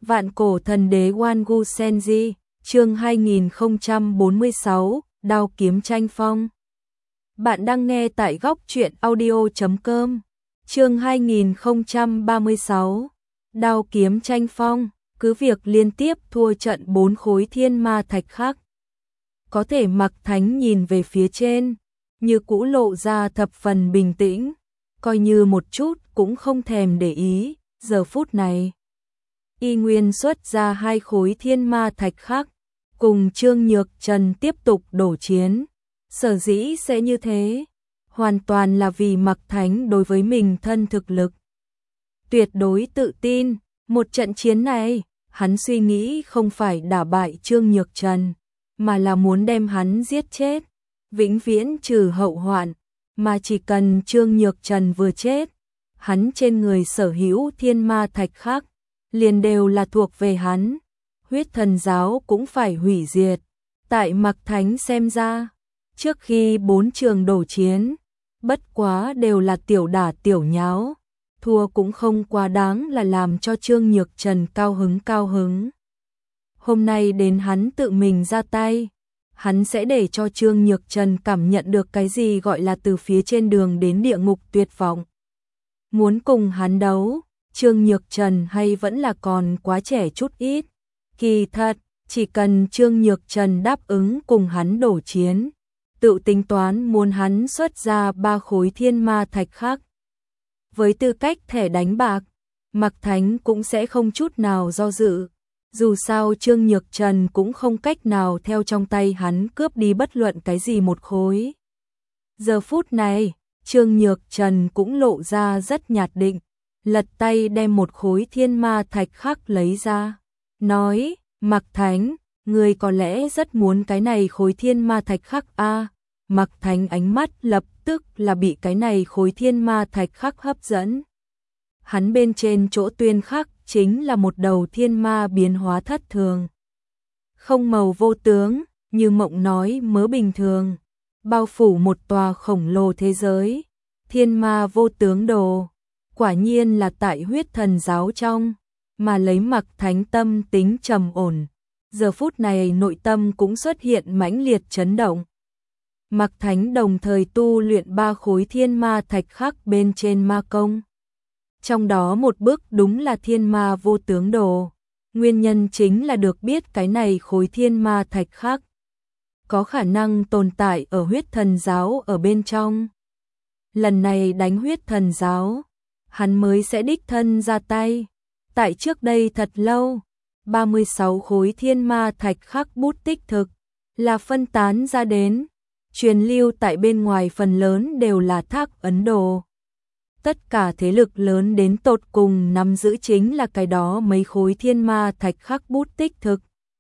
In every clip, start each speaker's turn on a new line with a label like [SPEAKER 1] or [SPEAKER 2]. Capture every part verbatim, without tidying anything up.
[SPEAKER 1] Vạn cổ thần đế Wangu Senji, chương hai nghìn không trăm bốn mươi sáu, đao kiếm tranh phong. Bạn đang nghe tại góc truyện audio chấm com, chương hai nghìn không trăm ba mươi sáu, đao kiếm tranh phong, cứ việc liên tiếp thua trận bốn khối thiên ma thạch khác. Có thể Mạc Thánh nhìn về phía trên, như cũ lộ ra thập phần bình tĩnh, coi như một chút cũng không thèm để ý, giờ phút này. Y nguyên xuất ra hai khối thiên ma thạch khác, cùng Trương Nhược Trần tiếp tục đổ chiến. Sở dĩ sẽ như thế, hoàn toàn là vì Mạc Thánh đối với mình thân thực lực tuyệt đối tự tin. Một trận chiến này, hắn suy nghĩ không phải đả bại Trương Nhược Trần, mà là muốn đem hắn giết chết, vĩnh viễn trừ hậu hoạn, mà chỉ cần Trương Nhược Trần vừa chết, hắn trên người sở hữu thiên ma thạch khác liền đều là thuộc về hắn, huyết thần giáo cũng phải hủy diệt. Tại Mạc Thánh xem ra, trước khi bốn trường đổ chiến, bất quá đều là tiểu đả tiểu nháo, thua cũng không quá đáng là làm cho Trương Nhược Trần cao hứng cao hứng. Hôm nay đến hắn tự mình ra tay, hắn sẽ để cho Trương Nhược Trần cảm nhận được cái gì gọi là từ phía trên đường đến địa ngục tuyệt vọng. Muốn cùng hắn đấu, Trương Nhược Trần hay vẫn là còn quá trẻ chút ít. Kỳ thật, chỉ cần Trương Nhược Trần đáp ứng cùng hắn đổ chiến, tự tính toán muốn hắn xuất ra ba khối thiên ma thạch khác. Với tư cách thẻ đánh bạc, Mạc Thánh cũng sẽ không chút nào do dự. Dù sao Trương Nhược Trần cũng không cách nào theo trong tay hắn cướp đi bất luận cái gì một khối. Giờ phút này, Trương Nhược Trần cũng lộ ra rất nhạt định, lật tay đem một khối thiên ma thạch khác lấy ra, nói: Mạc Thánh, người có lẽ rất muốn cái này khối thiên ma thạch khác a. À, Mạc Thánh ánh mắt lập tức là bị cái này khối thiên ma thạch khác hấp dẫn. Hắn bên trên chỗ tuyên khắc chính là một đầu thiên ma biến hóa thất thường, không màu vô tướng, như mộng nói mớ bình thường, bao phủ một tòa khổng lồ thế giới. Thiên ma vô tướng đồ, quả nhiên là tại huyết thần giáo trong, mà lấy Mạc Thánh tâm tính trầm ổn, giờ phút này nội tâm cũng xuất hiện mãnh liệt chấn động. Mạc Thánh đồng thời tu luyện ba khối thiên ma thạch khác bên trên ma công. Trong đó một bước đúng là thiên ma vô tướng đồ, nguyên nhân chính là được biết cái này khối thiên ma thạch khác có khả năng tồn tại ở huyết thần giáo ở bên trong. Lần này đánh huyết thần giáo, hắn mới sẽ đích thân ra tay. Tại trước đây thật lâu, ba mươi sáu khối thiên ma thạch khác bút tích thực là phân tán ra đến, truyền lưu tại bên ngoài phần lớn đều là thác Ấn Độ. Tất cả thế lực lớn đến tột cùng nắm giữ chính là cái đó mấy khối thiên ma thạch khác bút tích thực.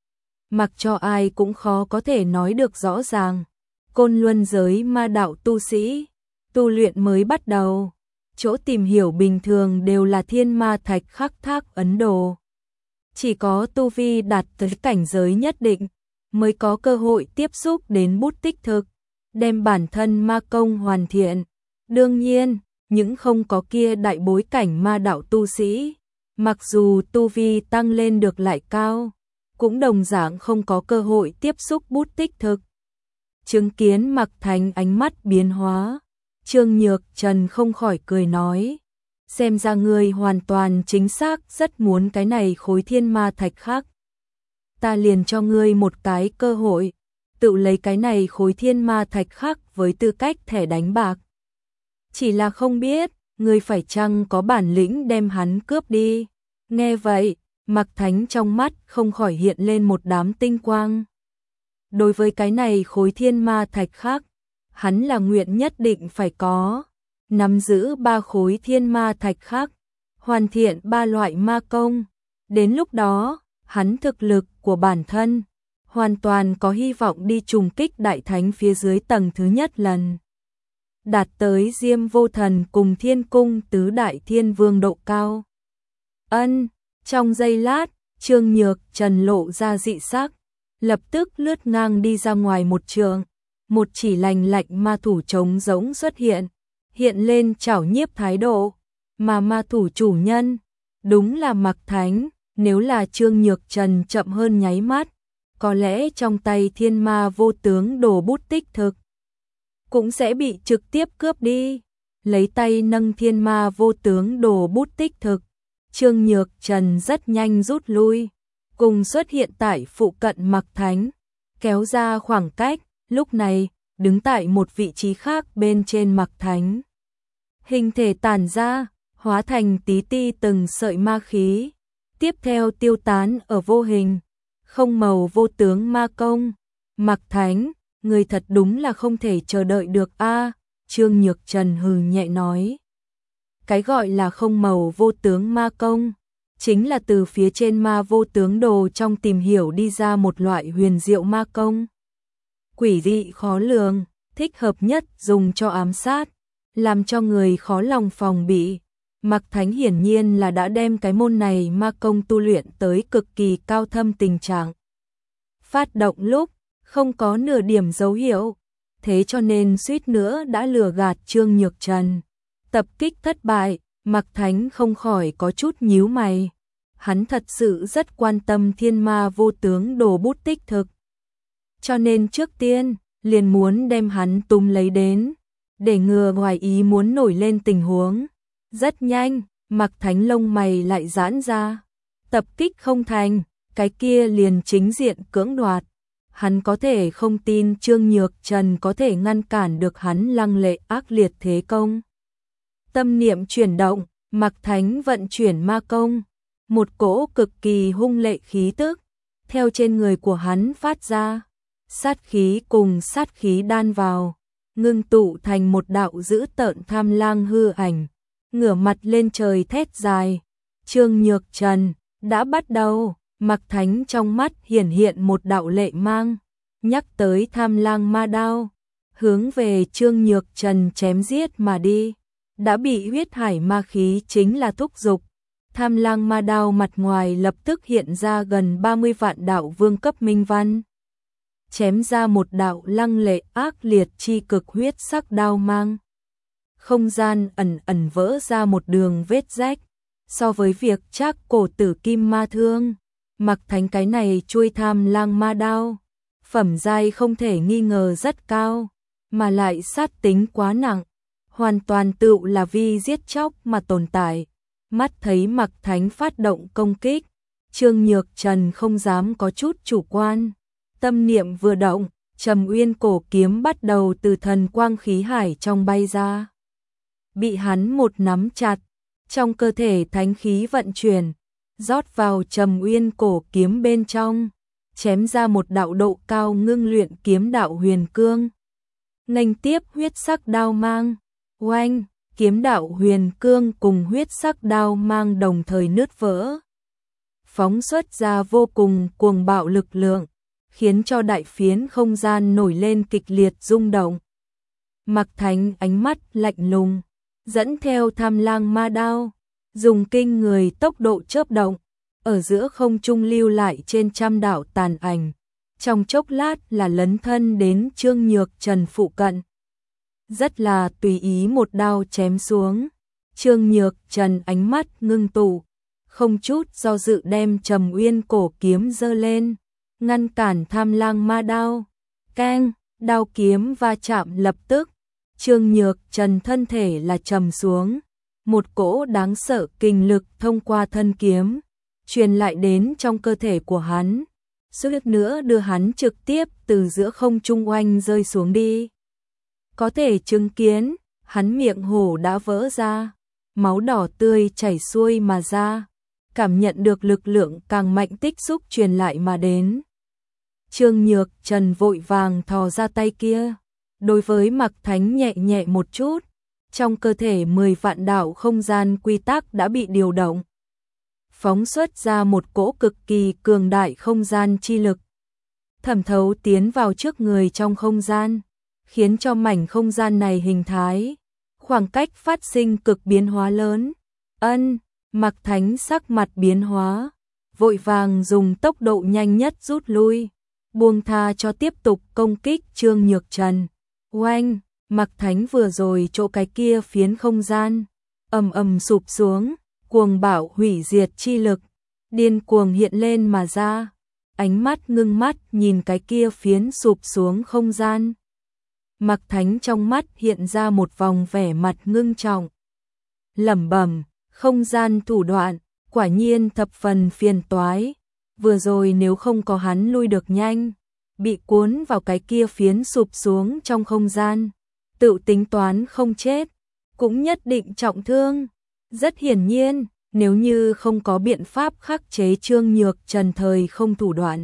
[SPEAKER 1] Mặc cho ai cũng khó có thể nói được rõ ràng. Côn Luân giới ma đạo tu sĩ, tu luyện mới bắt đầu, chỗ tìm hiểu bình thường đều là thiên ma thạch khắc thác Ấn Độ. Chỉ có tu vi đạt tới cảnh giới nhất định, mới có cơ hội tiếp xúc đến bút tích thực, đem bản thân ma công hoàn thiện. Đương nhiên, những không có kia đại bối cảnh ma đạo tu sĩ, mặc dù tu vi tăng lên được lại cao, cũng đồng dạng không có cơ hội tiếp xúc bút tích thực. Chứng kiến Mạc Thánh ánh mắt biến hóa, Trương Nhược Trần không khỏi cười nói: xem ra ngươi hoàn toàn chính xác rất muốn cái này khối thiên ma thạch khác. Ta liền cho ngươi một cái cơ hội, tự lấy cái này khối thiên ma thạch khác với tư cách thẻ đánh bạc. Chỉ là không biết, ngươi phải chăng có bản lĩnh đem hắn cướp đi. Nghe vậy, Mạc Thánh trong mắt không khỏi hiện lên một đám tinh quang. Đối với cái này khối thiên ma thạch khác, hắn là nguyện nhất định phải có, nắm giữ ba khối thiên ma thạch khác, hoàn thiện ba loại ma công. Đến lúc đó, hắn thực lực của bản thân hoàn toàn có hy vọng đi trùng kích đại thánh phía dưới tầng thứ nhất lần, đạt tới Diêm Vô Thần cùng Thiên Cung tứ đại thiên vương độ cao. Ân, trong giây lát, Trương Nhược Trần lộ ra dị sắc, lập tức lướt ngang đi ra ngoài một trường, một chỉ lành lạnh ma thủ trống rỗng xuất hiện, hiện lên chảo nhiếp thái độ, mà ma thủ chủ nhân đúng là Mạc Thánh. Nếu là Trương Nhược Trần chậm hơn nháy mắt, có lẽ trong tay thiên ma vô tướng đồ bút tích thực cũng sẽ bị trực tiếp cướp đi. Lấy tay nâng thiên ma vô tướng đồ bút tích thực, Trương Nhược Trần rất nhanh rút lui, cùng xuất hiện tại phụ cận Mạc Thánh, kéo ra khoảng cách, lúc này, đứng tại một vị trí khác bên trên Mạc Thánh. Hình thể tản ra, hóa thành tí ti từng sợi ma khí, tiếp theo tiêu tán ở vô hình, không màu vô tướng ma công. Mạc Thánh, người thật đúng là không thể chờ đợi được a. Trương Nhược Trần hừ nhẹ nói. Cái gọi là không màu vô tướng ma công, chính là từ phía trên ma vô tướng đồ trong tìm hiểu đi ra một loại huyền diệu ma công. Quỷ dị khó lường, thích hợp nhất dùng cho ám sát, làm cho người khó lòng phòng bị. Mạc Thánh hiển nhiên là đã đem cái môn này ma công tu luyện tới cực kỳ cao thâm tình trạng. Phát động lúc, không có nửa điểm dấu hiệu, thế cho nên suýt nữa đã lừa gạt Trương Nhược Trần. Tập kích thất bại, Mạc Thánh không khỏi có chút nhíu mày. Hắn thật sự rất quan tâm thiên ma vô tướng đồ bút tích thực. Cho nên trước tiên, liền muốn đem hắn túm lấy đến, để ngừa ngoài ý muốn nổi lên tình huống. Rất nhanh, Mạc Thánh lông mày lại giãn ra. Tập kích không thành, cái kia liền chính diện cưỡng đoạt. Hắn có thể không tin Trương Nhược Trần có thể ngăn cản được hắn lăng lệ ác liệt thế công. Tâm niệm chuyển động, Mạc Thánh vận chuyển ma công, một cỗ cực kỳ hung lệ khí tức theo trên người của hắn phát ra, sát khí cùng sát khí đan vào, ngưng tụ thành một đạo dữ tợn tham lang hư ảnh, ngửa mặt lên trời thét dài. Trương Nhược Trần đã bắt đầu. Mạc Thánh trong mắt hiển hiện một đạo lệ mang, nhắc tới tham lang ma đao, hướng về Trương Nhược Trần chém giết mà đi. Đã bị huyết hải ma khí chính là thúc dục, tham lang ma đao mặt ngoài lập tức hiện ra gần ba mươi vạn đạo vương cấp minh văn, chém ra một đạo lăng lệ ác liệt chi cực huyết sắc đao mang. Không gian ẩn ẩn vỡ ra một đường vết rách, so với việc trác cổ tử kim ma thương, Mạc Thánh cái này chuôi tham lang ma đao, phẩm giai không thể nghi ngờ rất cao, mà lại sát tính quá nặng, hoàn toàn tự là vi giết chóc mà tồn tại. Mắt thấy Mạc Thánh phát động công kích, Trương Nhược Trần không dám có chút chủ quan, tâm niệm vừa động, Trầm Uyên cổ kiếm bắt đầu từ thần quang khí hải trong bay ra. Bị hắn một nắm chặt, trong cơ thể thánh khí vận chuyển, rót vào Trầm Uyên cổ kiếm bên trong, chém ra một đạo độ cao ngưng luyện kiếm đạo huyền cương. Nghênh tiếp huyết sắc đao mang, oanh, kiếm đạo huyền cương cùng huyết sắc đao mang đồng thời nứt vỡ, phóng xuất ra vô cùng cuồng bạo lực lượng, khiến cho đại phiến không gian nổi lên kịch liệt rung động. Mạc Thánh ánh mắt lạnh lùng, dẫn theo tham lang ma đao, dùng kinh người tốc độ chớp động, ở giữa không trung lưu lại trên trăm đạo tàn ảnh, trong chốc lát là lấn thân đến Trương Nhược Trần phụ cận. Rất là tùy ý một đao chém xuống, Trương Nhược Trần ánh mắt ngưng tụ, không chút do dự đem Trầm Uyên cổ kiếm giơ lên, ngăn cản tham lang ma đao. Keng, đao kiếm va chạm lập tức, Trương Nhược Trần thân thể là trầm xuống, một cỗ đáng sợ kinh lực thông qua thân kiếm, truyền lại đến trong cơ thể của hắn, suýt nữa đưa hắn trực tiếp từ giữa không trung oanh rơi xuống đi. Có thể chứng kiến, hắn miệng hổ đã vỡ ra, máu đỏ tươi chảy xuôi mà ra, cảm nhận được lực lượng càng mạnh tích xúc truyền lại mà đến. Trương Nhược Trần vội vàng thò ra tay kia, đối với Mạc Thánh nhẹ nhẹ một chút, trong cơ thể mười vạn đạo không gian quy tắc đã bị điều động, phóng xuất ra một cỗ cực kỳ cường đại không gian chi lực, thẩm thấu tiến vào trước người trong không gian, khiến cho mảnh không gian này hình thái, khoảng cách phát sinh cực biến hóa lớn. Ân, Mạc Thánh sắc mặt biến hóa, vội vàng dùng tốc độ nhanh nhất rút lui, buông tha cho tiếp tục công kích Trương Nhược Trần. Oanh, Mạc Thánh vừa rồi chỗ cái kia phiến không gian, ầm ầm sụp xuống, cuồng bạo hủy diệt chi lực, điên cuồng hiện lên mà ra, ánh mắt ngưng mắt nhìn cái kia phiến sụp xuống không gian. Mạc Thánh trong mắt hiện ra một vòng vẻ mặt ngưng trọng. Lẩm bẩm, không gian thủ đoạn, quả nhiên thập phần phiền toái. Vừa rồi nếu không có hắn lui được nhanh, bị cuốn vào cái kia phiến sụp xuống trong không gian, tự tính toán không chết, cũng nhất định trọng thương. Rất hiển nhiên, nếu như không có biện pháp khắc chế Trương Nhược Trần thời không thủ đoạn,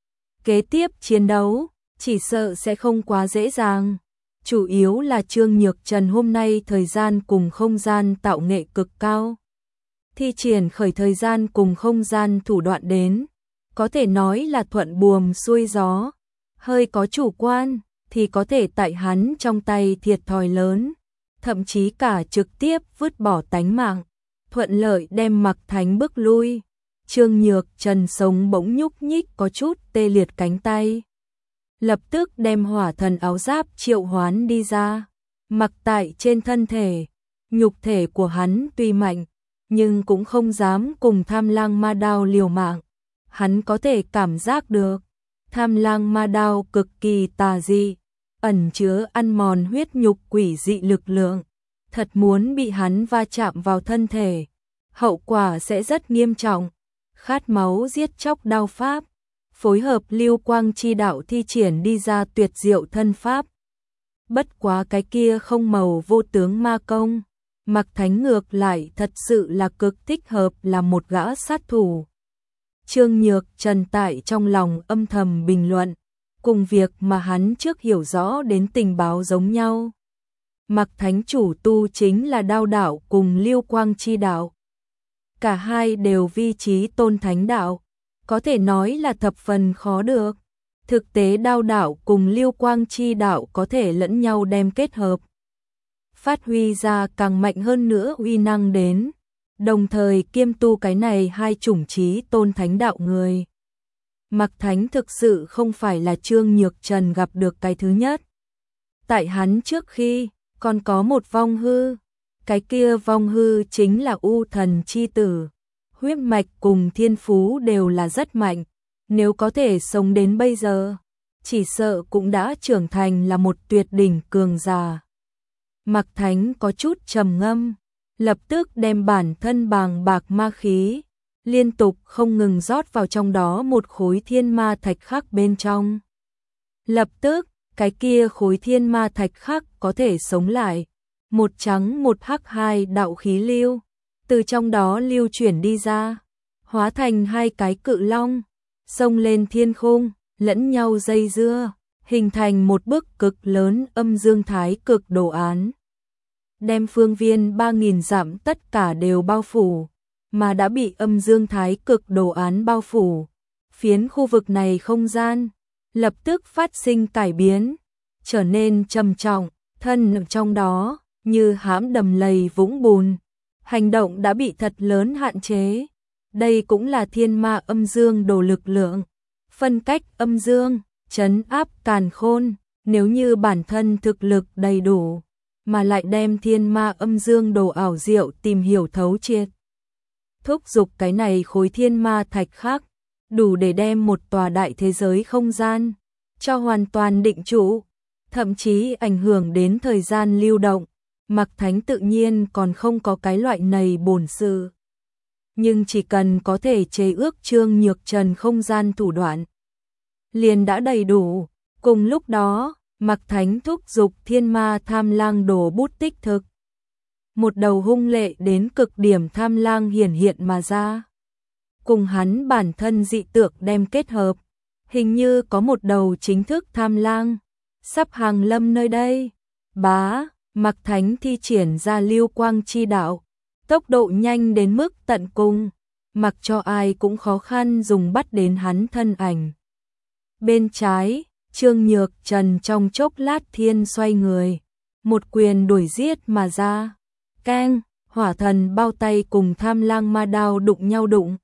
[SPEAKER 1] kế tiếp chiến đấu, chỉ sợ sẽ không quá dễ dàng. Chủ yếu là Trương Nhược Trần hôm nay thời gian cùng không gian tạo nghệ cực cao. Thi triển khởi thời gian cùng không gian thủ đoạn đến, có thể nói là thuận buồm xuôi gió. Hơi có chủ quan, thì có thể tại hắn trong tay thiệt thòi lớn, thậm chí cả trực tiếp vứt bỏ tánh mạng, thuận lợi đem Mạc Thánh bước lui. Trương Nhược Trần sống bỗng nhúc nhích có chút tê liệt cánh tay. Lập tức đem hỏa thần áo giáp triệu hoán đi ra, mặc tại trên thân thể. Nhục thể của hắn tuy mạnh, nhưng cũng không dám cùng Tham Lang Ma Đao liều mạng. Hắn có thể cảm giác được, Tham Lang Ma Đao cực kỳ tà dị, ẩn chứa ăn mòn huyết nhục quỷ dị lực lượng. Thật muốn bị hắn va chạm vào thân thể, hậu quả sẽ rất nghiêm trọng. Khát máu giết chóc đao pháp, phối hợp lưu quang chi đạo thi triển đi ra tuyệt diệu thân pháp. Bất quá cái kia không màu vô tướng ma công, Mạc Thánh ngược lại thật sự là cực thích hợp là một gã sát thủ. Trương Nhược Trần tại trong lòng âm thầm bình luận, cùng việc mà hắn trước hiểu rõ đến tình báo giống nhau. Mạc Thánh chủ tu chính là đao đạo cùng lưu quang chi đạo. Cả hai đều vi chí tôn thánh đạo, có thể nói là thập phần khó được. Thực tế đao đạo cùng lưu quang chi đạo có thể lẫn nhau đem kết hợp, phát huy ra càng mạnh hơn nữa uy năng đến, đồng thời kiêm tu cái này hai chủng chí tôn thánh đạo người. Mạc Thánh thực sự không phải là Trương Nhược Trần gặp được cái thứ nhất. Tại hắn trước khi, còn có một vong hư. Cái kia vong hư chính là U Thần chi tử. Huyết mạch cùng thiên phú đều là rất mạnh. Nếu có thể sống đến bây giờ, chỉ sợ cũng đã trưởng thành là một tuyệt đỉnh cường giả. Mạc Thánh có chút trầm ngâm, lập tức đem bản thân bàng bạc ma khí, liên tục không ngừng rót vào trong đó một khối thiên ma thạch khắc bên trong. Lập tức, cái kia khối thiên ma thạch khắc có thể sống lại. Một trắng một hắc hai đạo khí lưu, từ trong đó lưu chuyển đi ra, hóa thành hai cái cự long, xông lên thiên khung, lẫn nhau dây dưa, hình thành một bức cực lớn âm dương thái cực đồ án. Đem phương viên ba nghìn dặm tất cả đều bao phủ, mà đã bị âm dương thái cực đồ án bao phủ. Phiến khu vực này không gian, lập tức phát sinh cải biến, trở nên trầm trọng, thân trong đó như hãm đầm lầy vũng bùn, hành động đã bị thật lớn hạn chế. Đây cũng là thiên ma âm dương đồ lực lượng, phân cách âm dương, trấn áp càn khôn. Nếu như bản thân thực lực đầy đủ, mà lại đem thiên ma âm dương đồ ảo diệu tìm hiểu thấu triệt, thúc giục cái này khối thiên ma thạch khắc, đủ để đem một tòa đại thế giới không gian cho hoàn toàn định trụ, thậm chí ảnh hưởng đến thời gian lưu động. Mạc Thánh tự nhiên còn không có cái loại này bổn sự, nhưng chỉ cần có thể chế ước Trương Nhược Trần không gian thủ đoạn, liền đã đầy đủ. Cùng lúc đó, Mạc Thánh thúc giục thiên ma tham lang đồ bút tích thực. Một đầu hung lệ đến cực điểm tham lang hiển hiện mà ra. Cùng hắn bản thân dị tượng đem kết hợp, hình như có một đầu chính thức tham lang sắp hàng lâm nơi đây. Bá, Mạc Thánh thi triển ra lưu quang chi đạo, tốc độ nhanh đến mức tận cùng, mặc cho ai cũng khó khăn dùng bắt đến hắn thân ảnh. Bên trái, Trương Nhược Trần trong chốc lát thiên xoay người, một quyền đuổi giết mà ra. Keng, hỏa thần bao tay cùng tham lang ma đao đụng nhau đụng.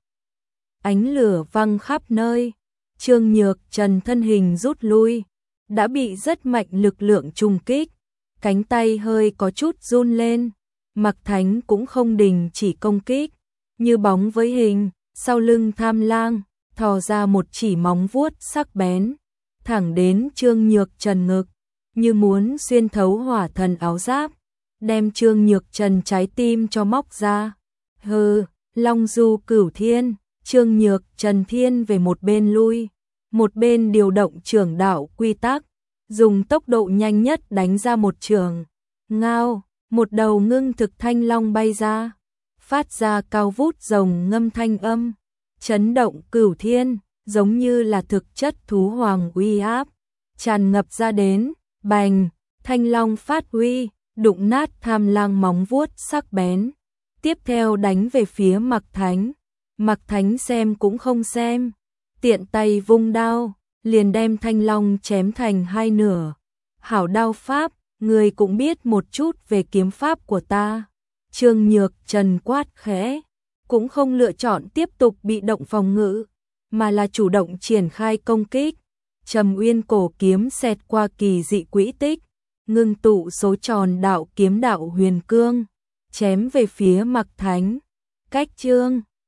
[SPEAKER 1] Ánh lửa văng khắp nơi, Trương Nhược Trần thân hình rút lui, đã bị rất mạnh lực lượng trùng kích, cánh tay hơi có chút run lên. Mạc Thánh cũng không đình chỉ công kích, như bóng với hình, sau lưng Tham Lang, thò ra một chỉ móng vuốt sắc bén, thẳng đến Trương Nhược Trần ngực, như muốn xuyên thấu hỏa thần áo giáp, đem Trương Nhược Trần trái tim cho móc ra. Hừ, Long Du Cửu Thiên, Trương Nhược Trần thiên về một bên lui, một bên điều động trưởng đạo quy tắc, dùng tốc độ nhanh nhất đánh ra một trường. Ngao, một đầu ngưng thực thanh long bay ra, phát ra cao vút rồng ngâm thanh âm, chấn động cửu thiên, giống như là thực chất thú hoàng uy áp, tràn ngập ra đến, bành, thanh long phát uy, đụng nát Tham Lang móng vuốt sắc bén, tiếp theo đánh về phía Mạc Thánh. Mạc Thánh xem cũng không xem, tiện tay vung đao, liền đem thanh long chém thành hai nửa. Hảo đao pháp, người cũng biết một chút về kiếm pháp của ta. Trương Nhược Trần quát khẽ, cũng không lựa chọn tiếp tục bị động phòng ngự, mà là chủ động triển khai công kích. Trầm Uyên cổ kiếm xẹt qua kỳ dị quỹ tích, ngưng tụ số tròn đạo kiếm đạo huyền cương, chém về phía Mạc Thánh. Cách Trương